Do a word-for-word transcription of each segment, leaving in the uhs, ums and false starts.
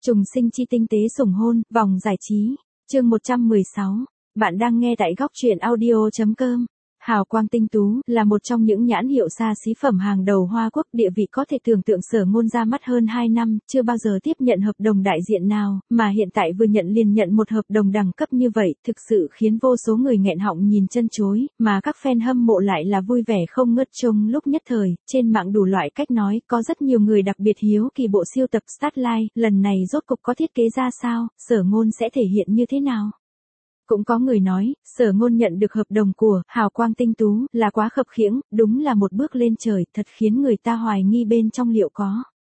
Trùng sinh chi tinh tế sủng hôn, vòng giải trí. Chương một trăm mười sáu. Bạn đang nghe tại góc truyện audio chấm com. Hào Quang Tinh Tú là một trong những nhãn hiệu xa xí phẩm hàng đầu Hoa Quốc, địa vị có thể tưởng tượng. Sở Ngôn ra mắt hơn hai năm, chưa bao giờ tiếp nhận hợp đồng đại diện nào, mà hiện tại vừa nhận liền nhận một hợp đồng đẳng cấp như vậy, thực sự khiến vô số người nghẹn họng nhìn chân chối, mà các fan hâm mộ lại là vui vẻ không ngớt. Trong lúc nhất thời, trên mạng đủ loại cách nói, có rất nhiều người đặc biệt hiếu kỳ bộ siêu tập Starlight lần này rốt cục có thiết kế ra sao, Sở Ngôn sẽ thể hiện như thế nào. Cũng có người nói, Sở Ngôn nhận được hợp đồng của Hào Quang Tinh Tú là quá khập khiễng, đúng là một bước lên trời, thật khiến người ta hoài nghi bên trong liệu có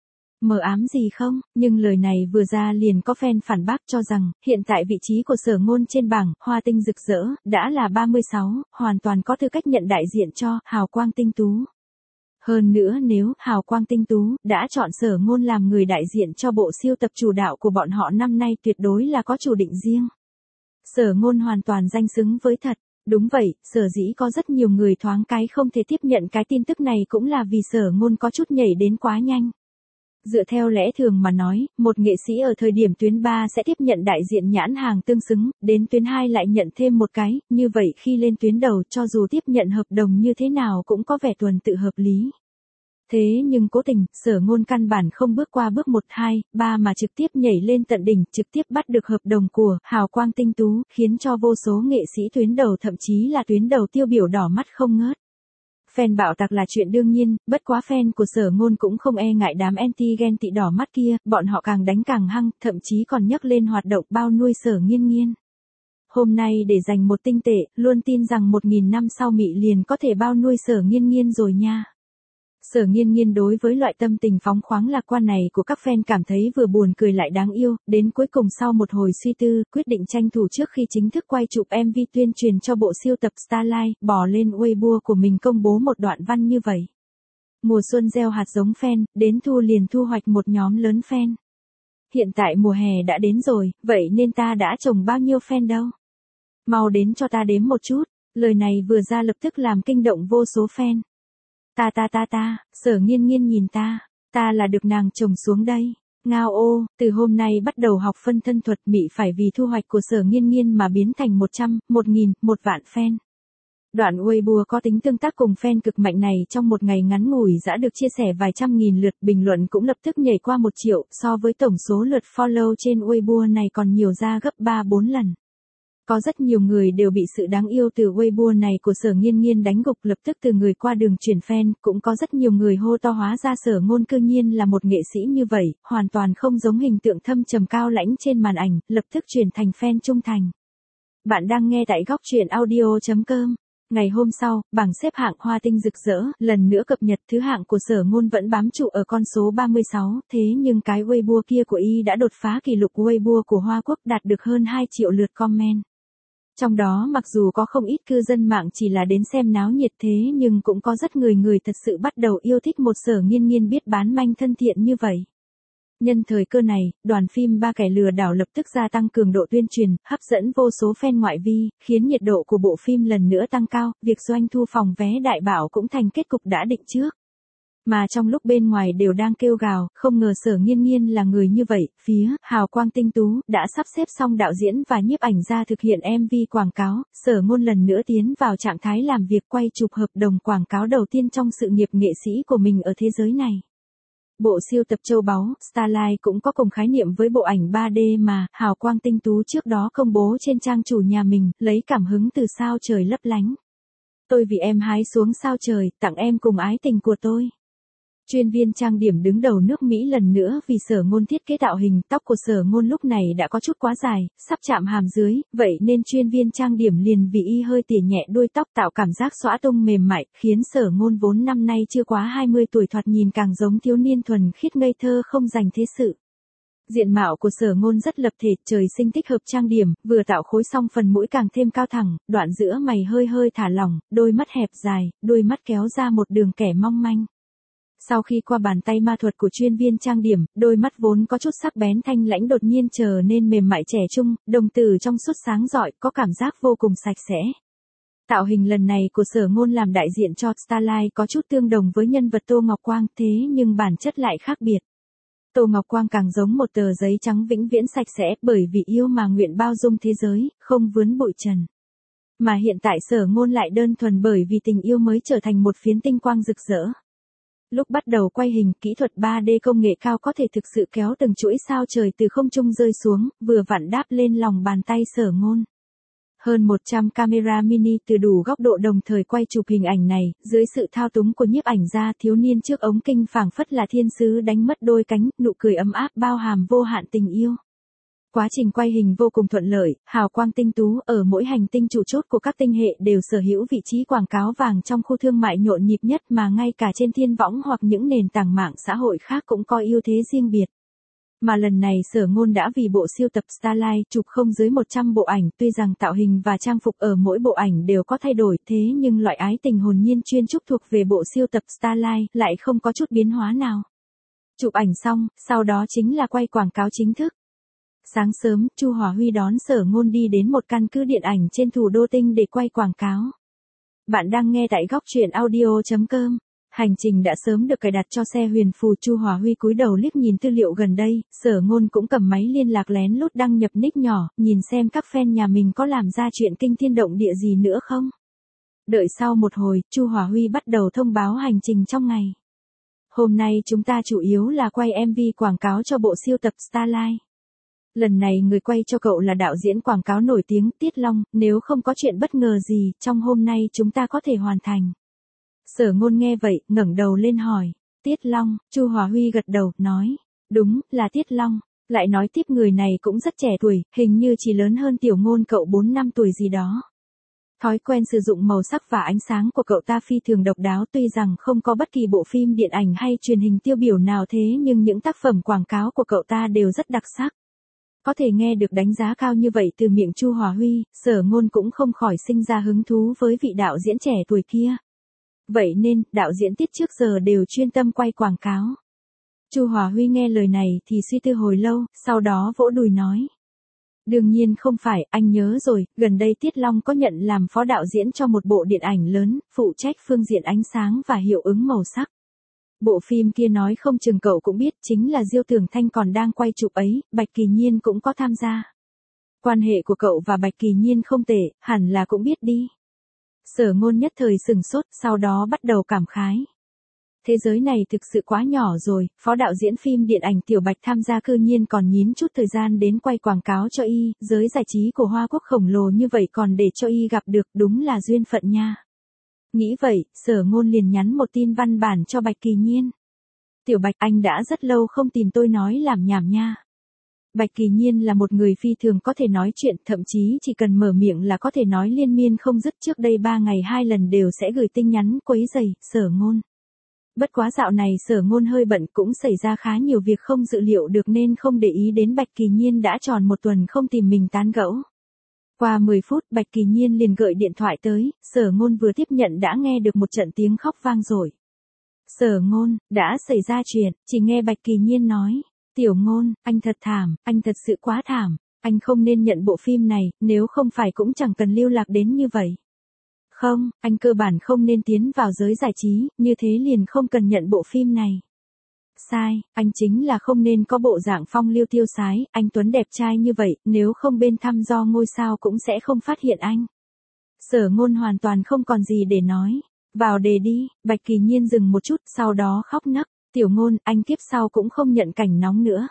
mờ ám gì không, nhưng lời này vừa ra liền có fan phản bác cho rằng, hiện tại vị trí của Sở Ngôn trên bảng Hoa Tinh Rực Rỡ đã là ba mươi sáu, hoàn toàn có tư cách nhận đại diện cho Hào Quang Tinh Tú. Hơn nữa nếu Hào Quang Tinh Tú đã chọn Sở Ngôn làm người đại diện cho bộ siêu tập chủ đạo của bọn họ năm nay, tuyệt đối là có chủ định riêng. Sở Ngôn hoàn toàn danh xứng với thật. Đúng vậy, sở dĩ có rất nhiều người thoáng cái không thể tiếp nhận cái tin tức này cũng là vì Sở Ngôn có chút nhảy đến quá nhanh. Dựa theo lẽ thường mà nói, một nghệ sĩ ở thời điểm tuyến ba sẽ tiếp nhận đại diện nhãn hàng tương xứng, đến tuyến hai lại nhận thêm một cái, như vậy khi lên tuyến đầu cho dù tiếp nhận hợp đồng như thế nào cũng có vẻ tuần tự hợp lý. Thế nhưng cố tình, Sở Ngôn căn bản không bước qua bước một, hai, ba mà trực tiếp nhảy lên tận đỉnh, trực tiếp bắt được hợp đồng của Hào Quang Tinh Tú, khiến cho vô số nghệ sĩ tuyến đầu thậm chí là tuyến đầu tiêu biểu đỏ mắt không ngớt. Fan bạo tạc là chuyện đương nhiên, bất quá fan của Sở Ngôn cũng không e ngại đám anti ghen tị đỏ mắt kia, bọn họ càng đánh càng hăng, thậm chí còn nhấc lên hoạt động bao nuôi Sở Nghiên Nghiên. Hôm nay để dành một tinh tệ, luôn tin rằng một nghìn năm sau Mị liền có thể bao nuôi Sở Nghiên Nghiên rồi nha. Sở Nghiên Nghiên đối với loại tâm tình phóng khoáng lạc quan này của các fan cảm thấy vừa buồn cười lại đáng yêu, đến cuối cùng sau một hồi suy tư, quyết định tranh thủ trước khi chính thức quay chụp em vê tuyên truyền cho bộ siêu tập Starlight, bỏ lên Weibo của mình công bố một đoạn văn như vậy. Mùa xuân gieo hạt giống fan, đến thu liền thu hoạch một nhóm lớn fan. Hiện tại mùa hè đã đến rồi, vậy nên ta đã trồng bao nhiêu fan đâu? Mau đến cho ta đếm một chút, lời này vừa ra lập tức làm kinh động vô số fan. Ta ta ta ta, Sở Nghiên Nghiên nhìn ta, ta là được nàng trồng xuống đây. Ngao ô, từ hôm nay bắt đầu học phân thân thuật, Mị phải vì thu hoạch của Sở Nghiên Nghiên mà biến thành một trăm, một nghìn, một vạn fan. Đoạn Weibo có tính tương tác cùng fan cực mạnh này trong một ngày ngắn ngủi đã được chia sẻ vài trăm nghìn lượt, bình luận cũng lập tức nhảy qua một triệu, so với tổng số lượt follow trên Weibo này còn nhiều ra gấp ba bốn lần. Có rất nhiều người đều bị sự đáng yêu từ Weibo này của Sở Nghiên Nghiên đánh gục, lập tức từ người qua đường chuyển fan, cũng có rất nhiều người hô to hóa ra Sở Ngôn cư nhiên là một nghệ sĩ như vậy, hoàn toàn không giống hình tượng thâm trầm cao lãnh trên màn ảnh, lập tức chuyển thành fan trung thành. Bạn đang nghe tại góc truyện audio chấm com. Ngày hôm sau, bảng xếp hạng Hoa Tinh Rực Rỡ lần nữa cập nhật, thứ hạng của Sở Ngôn vẫn bám trụ ở con số ba mươi sáu, thế nhưng cái Weibo kia của y đã đột phá kỷ lục Weibo của Hoa Quốc, đạt được hơn hai triệu lượt comment. Trong đó mặc dù có không ít cư dân mạng chỉ là đến xem náo nhiệt, thế nhưng cũng có rất người người thật sự bắt đầu yêu thích một Sở Nghiên Nghiên biết bán manh thân thiện như vậy. Nhân thời cơ này, đoàn phim Ba Kẻ Lừa Đảo lập tức gia tăng cường độ tuyên truyền, hấp dẫn vô số fan ngoại vi, khiến nhiệt độ của bộ phim lần nữa tăng cao, việc doanh thu phòng vé đại bảo cũng thành kết cục đã định trước. Mà trong lúc bên ngoài đều đang kêu gào, không ngờ Sở Nghiên Nghiên là người như vậy, phía Hào Quang Tinh Tú đã sắp xếp xong đạo diễn và nhiếp ảnh ra thực hiện em vê quảng cáo, Sở Ngôn lần nữa tiến vào trạng thái làm việc quay chụp hợp đồng quảng cáo đầu tiên trong sự nghiệp nghệ sĩ của mình ở thế giới này. Bộ siêu tập châu báu, Starlight cũng có cùng khái niệm với bộ ảnh ba D mà Hào Quang Tinh Tú trước đó công bố trên trang chủ nhà mình, lấy cảm hứng từ sao trời lấp lánh. Tôi vì em hái xuống sao trời, tặng em cùng ái tình của tôi. Chuyên viên trang điểm đứng đầu nước Mỹ lần nữa vì Sở Ngôn thiết kế tạo hình, tóc của Sở Ngôn lúc này đã có chút quá dài, sắp chạm hàm dưới, vậy nên chuyên viên trang điểm liền vì y hơi tỉa nhẹ đuôi tóc tạo cảm giác xõa tung mềm mại, khiến Sở Ngôn vốn năm nay chưa quá hai mươi tuổi thoạt nhìn càng giống thiếu niên thuần khiết ngây thơ không dành thế sự. Diện mạo của Sở Ngôn rất lập thể, trời sinh thích hợp trang điểm, vừa tạo khối xong phần mũi càng thêm cao thẳng, đoạn giữa mày hơi hơi thả lỏng, đôi mắt hẹp dài, đôi mắt kéo ra một đường kẻ mong manh. Sau khi qua bàn tay ma thuật của chuyên viên trang điểm, đôi mắt vốn có chút sắc bén thanh lãnh đột nhiên trở nên mềm mại trẻ trung, đồng tử trong suốt sáng rọi, có cảm giác vô cùng sạch sẽ. Tạo hình lần này của Sở Ngôn làm đại diện cho Starlight có chút tương đồng với nhân vật Tô Ngọc Quang, thế nhưng bản chất lại khác biệt. Tô Ngọc Quang càng giống một tờ giấy trắng vĩnh viễn sạch sẽ, bởi vì yêu mà nguyện bao dung thế giới, không vướng bụi trần. Mà hiện tại Sở Ngôn lại đơn thuần bởi vì tình yêu mới trở thành một phiến tinh quang rực rỡ. Lúc bắt đầu quay hình, kỹ thuật ba D công nghệ cao có thể thực sự kéo từng chuỗi sao trời từ không trung rơi xuống, vừa vặn đáp lên lòng bàn tay Sở Ngôn. Hơn một trăm camera mini từ đủ góc độ đồng thời quay chụp hình ảnh này, dưới sự thao túng của nhiếp ảnh gia thiếu niên trước ống kinh phảng phất là thiên sứ đánh mất đôi cánh, nụ cười ấm áp bao hàm vô hạn tình yêu. Quá trình quay hình vô cùng thuận lợi, hào quang tinh tú, ở mỗi hành tinh trụ chốt của các tinh hệ đều sở hữu vị trí quảng cáo vàng trong khu thương mại nhộn nhịp nhất, mà ngay cả trên thiên võng hoặc những nền tảng mạng xã hội khác cũng có ưu thế riêng biệt. Mà lần này Sở Ngôn đã vì bộ siêu tập Starlight chụp không dưới một trăm bộ ảnh, tuy rằng tạo hình và trang phục ở mỗi bộ ảnh đều có thay đổi, thế nhưng loại ái tình hồn nhiên chuyên trúc thuộc về bộ siêu tập Starlight lại không có chút biến hóa nào. Chụp ảnh xong, sau đó chính là quay quảng cáo chính thức. Sáng sớm, Chu Hòa Huy đón Sở Ngôn đi đến một căn cứ điện ảnh trên thủ đô tinh để quay quảng cáo. Bạn đang nghe tại góc truyện audio chấm com. Hành trình đã sớm được cài đặt cho xe huyền phù. Chu Hòa Huy cúi đầu liếc nhìn tư liệu gần đây, Sở Ngôn cũng cầm máy liên lạc lén lút đăng nhập nick nhỏ, nhìn xem các fan nhà mình có làm ra chuyện kinh thiên động địa gì nữa không. Đợi sau một hồi, Chu Hòa Huy bắt đầu thông báo hành trình trong ngày. Hôm nay chúng ta chủ yếu là quay em vê quảng cáo cho bộ siêu tập Starlight. Lần này người quay cho cậu là đạo diễn quảng cáo nổi tiếng Tiết Long, nếu không có chuyện bất ngờ gì, trong hôm nay chúng ta có thể hoàn thành. Sở Ngôn nghe vậy, ngẩng đầu lên hỏi, Tiết Long, Chu Hòa Huy gật đầu, nói, đúng, là Tiết Long, lại nói tiếp người này cũng rất trẻ tuổi, hình như chỉ lớn hơn Tiểu Ngôn cậu bốn năm tuổi gì đó. Thói quen sử dụng màu sắc và ánh sáng của cậu ta phi thường độc đáo, tuy rằng không có bất kỳ bộ phim điện ảnh hay truyền hình tiêu biểu nào thế nhưng những tác phẩm quảng cáo của cậu ta đều rất đặc sắc. Có thể nghe được đánh giá cao như vậy từ miệng Chu Hòa Huy, Sở Ngôn cũng không khỏi sinh ra hứng thú với vị đạo diễn trẻ tuổi kia. Vậy nên, đạo diễn Tiết trước giờ đều chuyên tâm quay quảng cáo. Chu Hòa Huy nghe lời này thì suy tư hồi lâu, sau đó vỗ đùi nói. Đương nhiên không phải, anh nhớ rồi, gần đây Tiết Long có nhận làm phó đạo diễn cho một bộ điện ảnh lớn, phụ trách phương diện ánh sáng và hiệu ứng màu sắc. Bộ phim kia nói không chừng cậu cũng biết, chính là Diêu Tưởng Thanh còn đang quay chụp ấy, Bạch Kỳ Nhiên cũng có tham gia. Quan hệ của cậu và Bạch Kỳ Nhiên không tệ, hẳn là cũng biết đi. Sở Ngôn nhất thời sừng sốt, sau đó bắt đầu cảm khái. Thế giới này thực sự quá nhỏ rồi, phó đạo diễn phim điện ảnh Tiểu Bạch tham gia cư nhiên còn nhín chút thời gian đến quay quảng cáo cho y, giới giải trí của Hoa Quốc khổng lồ như vậy còn để cho y gặp được, đúng là duyên phận nha. Nghĩ vậy, Sở Ngôn liền nhắn một tin văn bản cho Bạch Kỳ Nhiên. Tiểu Bạch, anh đã rất lâu không tìm tôi nói làm nhảm nha. Bạch Kỳ Nhiên là một người phi thường có thể nói chuyện, thậm chí chỉ cần mở miệng là có thể nói liên miên không dứt, trước đây ba ngày hai lần đều sẽ gửi tin nhắn quấy rầy Sở Ngôn. Bất quá dạo này Sở Ngôn hơi bận, cũng xảy ra khá nhiều việc không dự liệu được nên không để ý đến Bạch Kỳ Nhiên đã tròn một tuần không tìm mình tán gẫu. Qua mười phút Bạch Kỳ Nhiên liền gợi điện thoại tới, Sở Ngôn vừa tiếp nhận đã nghe được một trận tiếng khóc vang dội. Sở Ngôn, đã xảy ra chuyện, chỉ nghe Bạch Kỳ Nhiên nói, Tiểu Ngôn, anh thật thảm, anh thật sự quá thảm, anh không nên nhận bộ phim này, nếu không phải cũng chẳng cần lưu lạc đến như vậy. Không, anh cơ bản không nên tiến vào giới giải trí, như thế liền không cần nhận bộ phim này. Sai, anh chính là không nên có bộ dạng phong lưu tiêu sái, anh Tuấn đẹp trai như vậy, nếu không bên thăm do ngôi sao cũng sẽ không phát hiện anh. Sở Ngôn hoàn toàn không còn gì để nói. Vào đề đi, Bạch Kỳ Nhiên dừng một chút, sau đó khóc nấc, Tiểu Ngôn, anh kiếp sau cũng không nhận cảnh nóng nữa.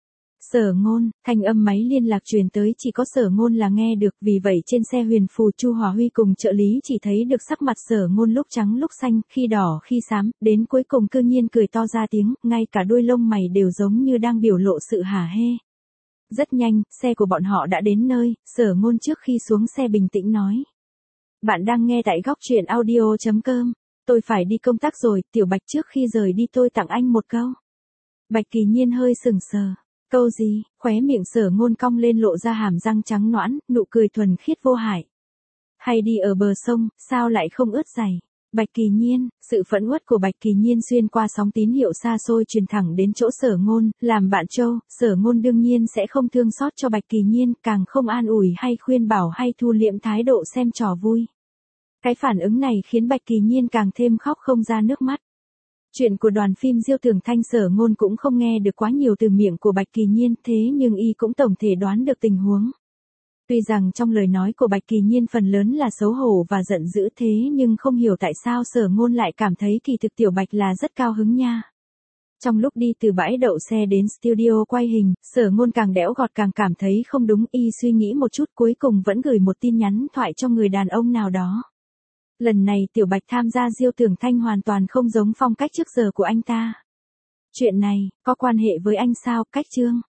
Sở Ngôn, thanh âm máy liên lạc truyền tới chỉ có Sở Ngôn là nghe được, vì vậy trên xe huyền phù Chu Hòa Huy cùng trợ lý chỉ thấy được sắc mặt Sở Ngôn lúc trắng lúc xanh, khi đỏ khi xám, đến cuối cùng cư nhiên cười to ra tiếng, ngay cả đuôi lông mày đều giống như đang biểu lộ sự hả hê. Rất nhanh, xe của bọn họ đã đến nơi, Sở Ngôn trước khi xuống xe bình tĩnh nói. Bạn đang nghe tại góc truyện audio chấm com. Tôi phải đi công tác rồi, Tiểu Bạch trước khi rời đi tôi tặng anh một câu. Bạch Kỳ Nhiên hơi sừng sờ. Câu gì? Khóe miệng Sở Ngôn cong lên lộ ra hàm răng trắng nõn, nụ cười thuần khiết vô hại. Hay đi ở bờ sông, sao lại không ướt giày? Bạch Kỳ Nhiên, sự phẫn uất của Bạch Kỳ Nhiên xuyên qua sóng tín hiệu xa xôi truyền thẳng đến chỗ Sở Ngôn, làm bạn Châu, Sở Ngôn đương nhiên sẽ không thương xót cho Bạch Kỳ Nhiên, càng không an ủi hay khuyên bảo hay thu liễm thái độ xem trò vui. Cái phản ứng này khiến Bạch Kỳ Nhiên càng thêm khóc không ra nước mắt. Chuyện của đoàn phim Diêu Tường Thanh Sở Ngôn cũng không nghe được quá nhiều từ miệng của Bạch Kỳ Nhiên, thế nhưng y cũng tổng thể đoán được tình huống. Tuy rằng trong lời nói của Bạch Kỳ Nhiên phần lớn là xấu hổ và giận dữ, thế nhưng không hiểu tại sao Sở Ngôn lại cảm thấy kỳ thực Tiểu Bạch là rất cao hứng nha. Trong lúc đi từ bãi đậu xe đến studio quay hình, Sở Ngôn càng đẽo gọt càng cảm thấy không đúng, y suy nghĩ một chút cuối cùng vẫn gửi một tin nhắn thoại cho người đàn ông nào đó. Lần này Tiểu Bạch tham gia Diêu Tường Thanh hoàn toàn không giống phong cách trước giờ của anh ta. Chuyện này, có quan hệ với anh sao, Cách Trương?